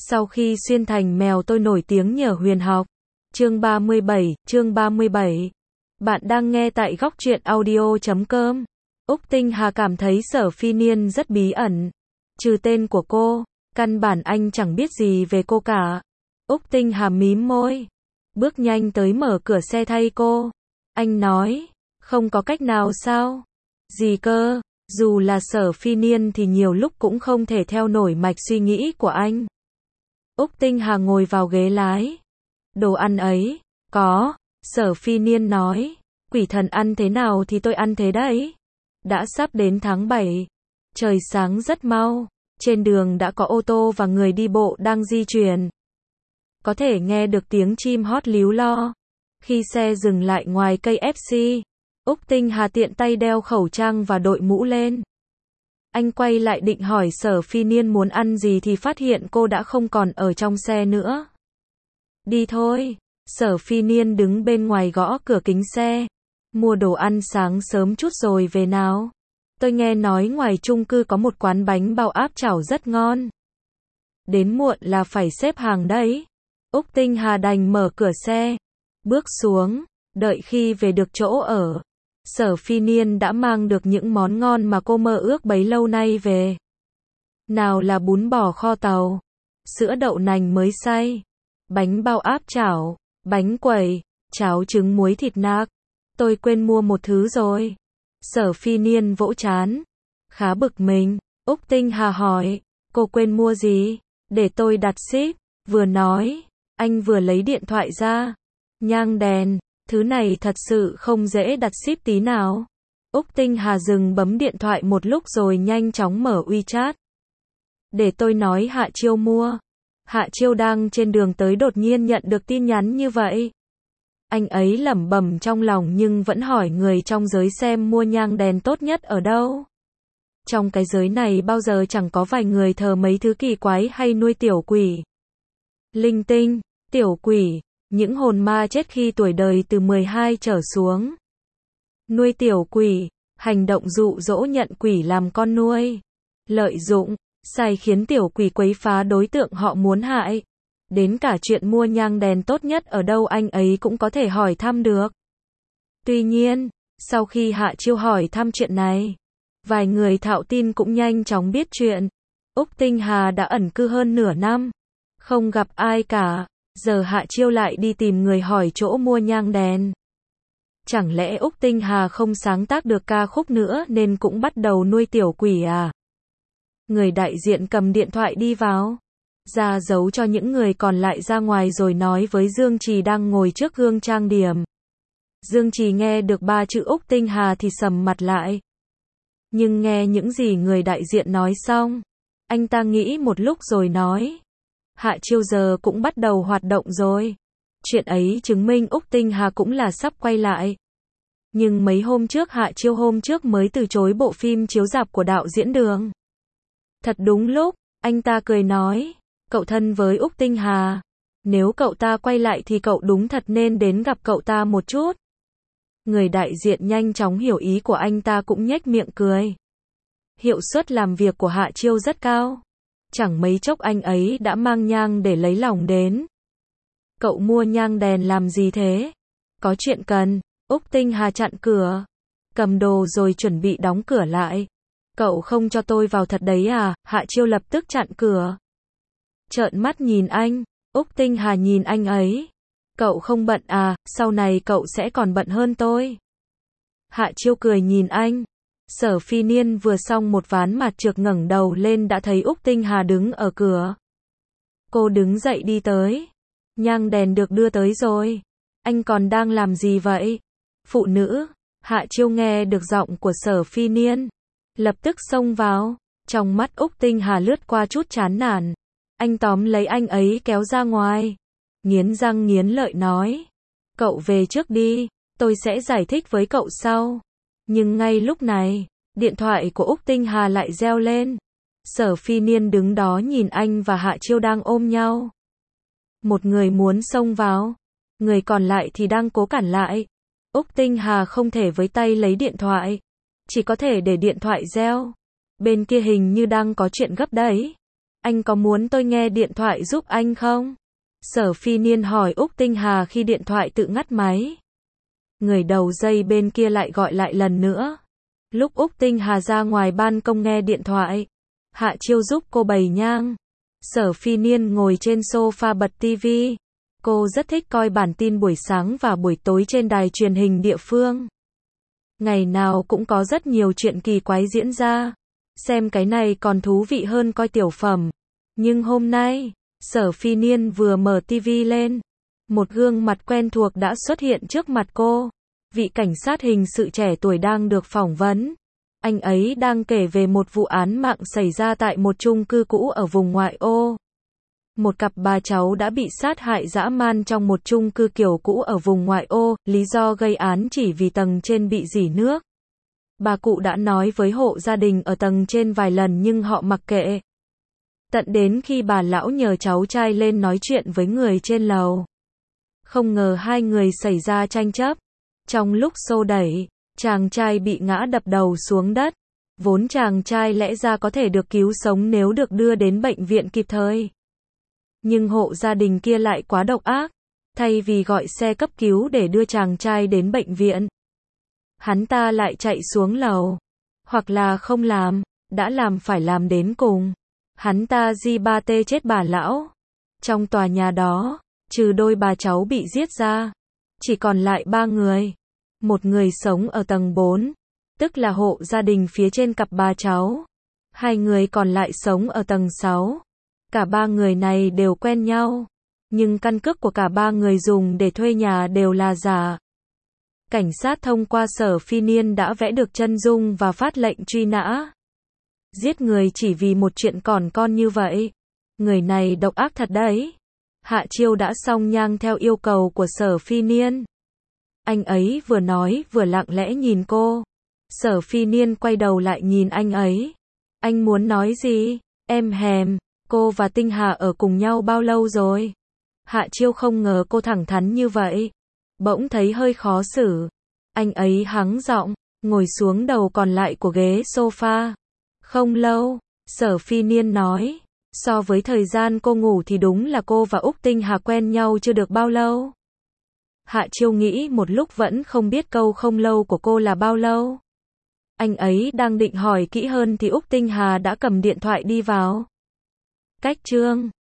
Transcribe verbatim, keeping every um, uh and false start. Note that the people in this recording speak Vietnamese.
Sau khi xuyên thành mèo tôi nổi tiếng nhờ huyền học. Chương ba mươi bảy, chương ba mươi bảy. Bạn đang nghe tại góc truyện audio chấm com. Úc Tinh Hà cảm thấy Sở Phi Niên rất bí ẩn. Trừ tên của cô, căn bản anh chẳng biết gì về cô cả. Úc Tinh Hà mím môi, bước nhanh tới mở cửa xe thay cô. Anh nói, không có cách nào sao? Gì cơ? Dù là Sở Phi Niên thì nhiều lúc cũng không thể theo nổi mạch suy nghĩ của anh. Úc Tinh Hà ngồi vào ghế lái. Đồ ăn ấy, có, Sở Phi Niên nói, quỷ thần ăn thế nào thì tôi ăn thế đấy. Đã sắp đến tháng bảy, trời sáng rất mau, trên đường đã có ô tô và người đi bộ đang di chuyển. Có thể nghe được tiếng chim hót líu lo. Khi xe dừng lại ngoài cây ép xê, Úc Tinh Hà tiện tay đeo khẩu trang và đội mũ lên. Anh quay lại định hỏi Sở Phi Niên muốn ăn gì thì phát hiện cô đã không còn ở trong xe nữa. Đi thôi. Sở Phi Niên đứng bên ngoài gõ cửa kính xe. Mua đồ ăn sáng sớm chút rồi về nào. Tôi nghe nói ngoài chung cư có một quán bánh bao áp chảo rất ngon. Đến muộn là phải xếp hàng đấy. Úc Tinh Hà đành mở cửa xe, bước xuống, đợi khi về được chỗ ở. Sở Phi Niên đã mang được những món ngon mà cô mơ ước bấy lâu nay về. Nào là bún bò kho tàu, sữa đậu nành mới xay, bánh bao áp chảo, bánh quẩy, cháo trứng muối thịt nạc. Tôi quên mua một thứ rồi. Sở Phi Niên vỗ trán, khá bực mình. Úc Tinh Hà hỏi, cô quên mua gì? Để tôi đặt ship. Vừa nói, anh vừa lấy điện thoại ra. Nhang đèn, thứ này thật sự không dễ đặt ship tí nào. Úc Tinh Hà dừng bấm điện thoại một lúc rồi nhanh chóng mở WeChat. Để tôi nói Hạ Chiêu mua. Hạ Chiêu đang trên đường tới đột nhiên nhận được tin nhắn như vậy. Anh ấy lẩm bẩm trong lòng nhưng vẫn hỏi người trong giới xem mua nhang đèn tốt nhất ở đâu. Trong cái giới này bao giờ chẳng có vài người thờ mấy thứ kỳ quái hay nuôi tiểu quỷ. Linh tinh, tiểu quỷ, những hồn ma chết khi tuổi đời từ mười hai trở xuống. Nuôi tiểu quỷ, hành động dụ dỗ nhận quỷ làm con nuôi. Lợi dụng, sai khiến tiểu quỷ quấy phá đối tượng họ muốn hại. Đến cả chuyện mua nhang đèn tốt nhất ở đâu anh ấy cũng có thể hỏi thăm được. Tuy nhiên, sau khi Hạ Chiêu hỏi thăm chuyện này, vài người thạo tin cũng nhanh chóng biết chuyện. Úc Tinh Hà đã ẩn cư hơn nửa năm, không gặp ai cả. Giờ Hạ Chiêu lại đi tìm người hỏi chỗ mua nhang đèn. Chẳng lẽ Úc Tinh Hà không sáng tác được ca khúc nữa nên cũng bắt đầu nuôi tiểu quỷ à? Người đại diện cầm điện thoại đi vào, ra dấu cho những người còn lại ra ngoài rồi nói với Dương Trì đang ngồi trước gương trang điểm. Dương Trì nghe được ba chữ Úc Tinh Hà thì sầm mặt lại. Nhưng nghe những gì người đại diện nói xong, anh ta nghĩ một lúc rồi nói. Hạ Chiêu giờ cũng bắt đầu hoạt động rồi. Chuyện ấy chứng minh Úc Tinh Hà cũng là sắp quay lại. Nhưng mấy hôm trước Hạ Chiêu hôm trước mới từ chối bộ phim chiếu rạp của đạo diễn Đường. Thật đúng lúc, anh ta cười nói, cậu thân với Úc Tinh Hà. Nếu cậu ta quay lại thì cậu đúng thật nên đến gặp cậu ta một chút. Người đại diện nhanh chóng hiểu ý của anh ta cũng nhếch miệng cười. Hiệu suất làm việc của Hạ Chiêu rất cao. Chẳng mấy chốc anh ấy đã mang nhang để lấy lòng đến. Cậu mua nhang đèn làm gì thế? Có chuyện cần. Úc Tinh Hà chặn cửa, cầm đồ rồi chuẩn bị đóng cửa lại. Cậu không cho tôi vào thật đấy à? Hạ Chiêu lập tức chặn cửa. Trợn mắt nhìn anh. Úc Tinh Hà nhìn anh ấy. Cậu không bận à? Sau này cậu sẽ còn bận hơn tôi. Hạ Chiêu cười nhìn anh. Sở Phi Niên vừa xong một ván mặt trược ngẩng đầu lên đã thấy Úc Tinh Hà đứng ở cửa. Cô đứng dậy đi tới. Nhang đèn được đưa tới rồi. Anh còn đang làm gì vậy? Phụ nữ. Hạ Chiêu nghe được giọng của Sở Phi Niên, lập tức xông vào. Trong mắt Úc Tinh Hà lướt qua chút chán nản. Anh tóm lấy anh ấy kéo ra ngoài. Nghiến răng nghiến lợi nói. Cậu về trước đi, tôi sẽ giải thích với cậu sau. Nhưng ngay lúc này, điện thoại của Úc Tinh Hà lại reo lên. Sở Phi Niên đứng đó nhìn anh và Hạ Chiêu đang ôm nhau. Một người muốn xông vào, người còn lại thì đang cố cản lại. Úc Tinh Hà không thể với tay lấy điện thoại, chỉ có thể để điện thoại reo. Bên kia hình như đang có chuyện gấp đấy. Anh có muốn tôi nghe điện thoại giúp anh không? Sở Phi Niên hỏi Úc Tinh Hà khi điện thoại tự ngắt máy. Người đầu dây bên kia lại gọi lại lần nữa. Lúc Úc Tinh Hà ra ngoài ban công nghe điện thoại, Hạ Chiêu giúp cô bày nhang. Sở Phi Niên ngồi trên sofa bật tivi. Cô rất thích coi bản tin buổi sáng và buổi tối trên đài truyền hình địa phương. Ngày nào cũng có rất nhiều chuyện kỳ quái diễn ra. Xem cái này còn thú vị hơn coi tiểu phẩm. Nhưng hôm nay, Sở Phi Niên vừa mở tivi lên, một gương mặt quen thuộc đã xuất hiện trước mặt cô. Vị cảnh sát hình sự trẻ tuổi đang được phỏng vấn. Anh ấy đang kể về một vụ án mạng xảy ra tại một chung cư cũ ở vùng ngoại ô. Một cặp bà cháu đã bị sát hại dã man trong một chung cư kiểu cũ ở vùng ngoại ô, lý do gây án chỉ vì tầng trên bị rỉ nước. Bà cụ đã nói với hộ gia đình ở tầng trên vài lần nhưng họ mặc kệ. Tận đến khi bà lão nhờ cháu trai lên nói chuyện với người trên lầu. Không ngờ hai người xảy ra tranh chấp. Trong lúc xô đẩy, chàng trai bị ngã đập đầu xuống đất. Vốn chàng trai lẽ ra có thể được cứu sống nếu được đưa đến bệnh viện kịp thời. Nhưng hộ gia đình kia lại quá độc ác. Thay vì gọi xe cấp cứu để đưa chàng trai đến bệnh viện, hắn ta lại chạy xuống lầu. Hoặc là không làm, đã làm phải làm đến cùng. Hắn ta gi ba tê chết bà lão. Trong tòa nhà đó, trừ đôi bà cháu bị giết ra, chỉ còn lại ba người. Một người sống ở tầng bốn, tức là hộ gia đình phía trên cặp bà cháu. Hai người còn lại sống ở tầng sáu. Cả ba người này đều quen nhau. Nhưng căn cước của cả ba người dùng để thuê nhà đều là giả. Cảnh sát thông qua Sở Phi Niên đã vẽ được chân dung và phát lệnh truy nã. Giết người chỉ vì một chuyện còn con như vậy. Người này độc ác thật đấy. Hạ Chiêu đã xong nhang theo yêu cầu của Sở Phi Niên. Anh ấy vừa nói vừa lặng lẽ nhìn cô. Sở Phi Niên quay đầu lại nhìn anh ấy. Anh muốn nói gì? Em hèm. Cô và Tinh Hà ở cùng nhau bao lâu rồi? Hạ Chiêu không ngờ cô thẳng thắn như vậy. Bỗng thấy hơi khó xử. Anh ấy hắng giọng, ngồi xuống đầu còn lại của ghế sofa. Không lâu, Sở Phi Niên nói. So với thời gian cô ngủ thì đúng là cô và Úc Tinh Hà quen nhau chưa được bao lâu. Hạ Chiêu nghĩ một lúc vẫn không biết câu không lâu của cô là bao lâu. Anh ấy đang định hỏi kỹ hơn thì Úc Tinh Hà đã cầm điện thoại đi vào. Cách chương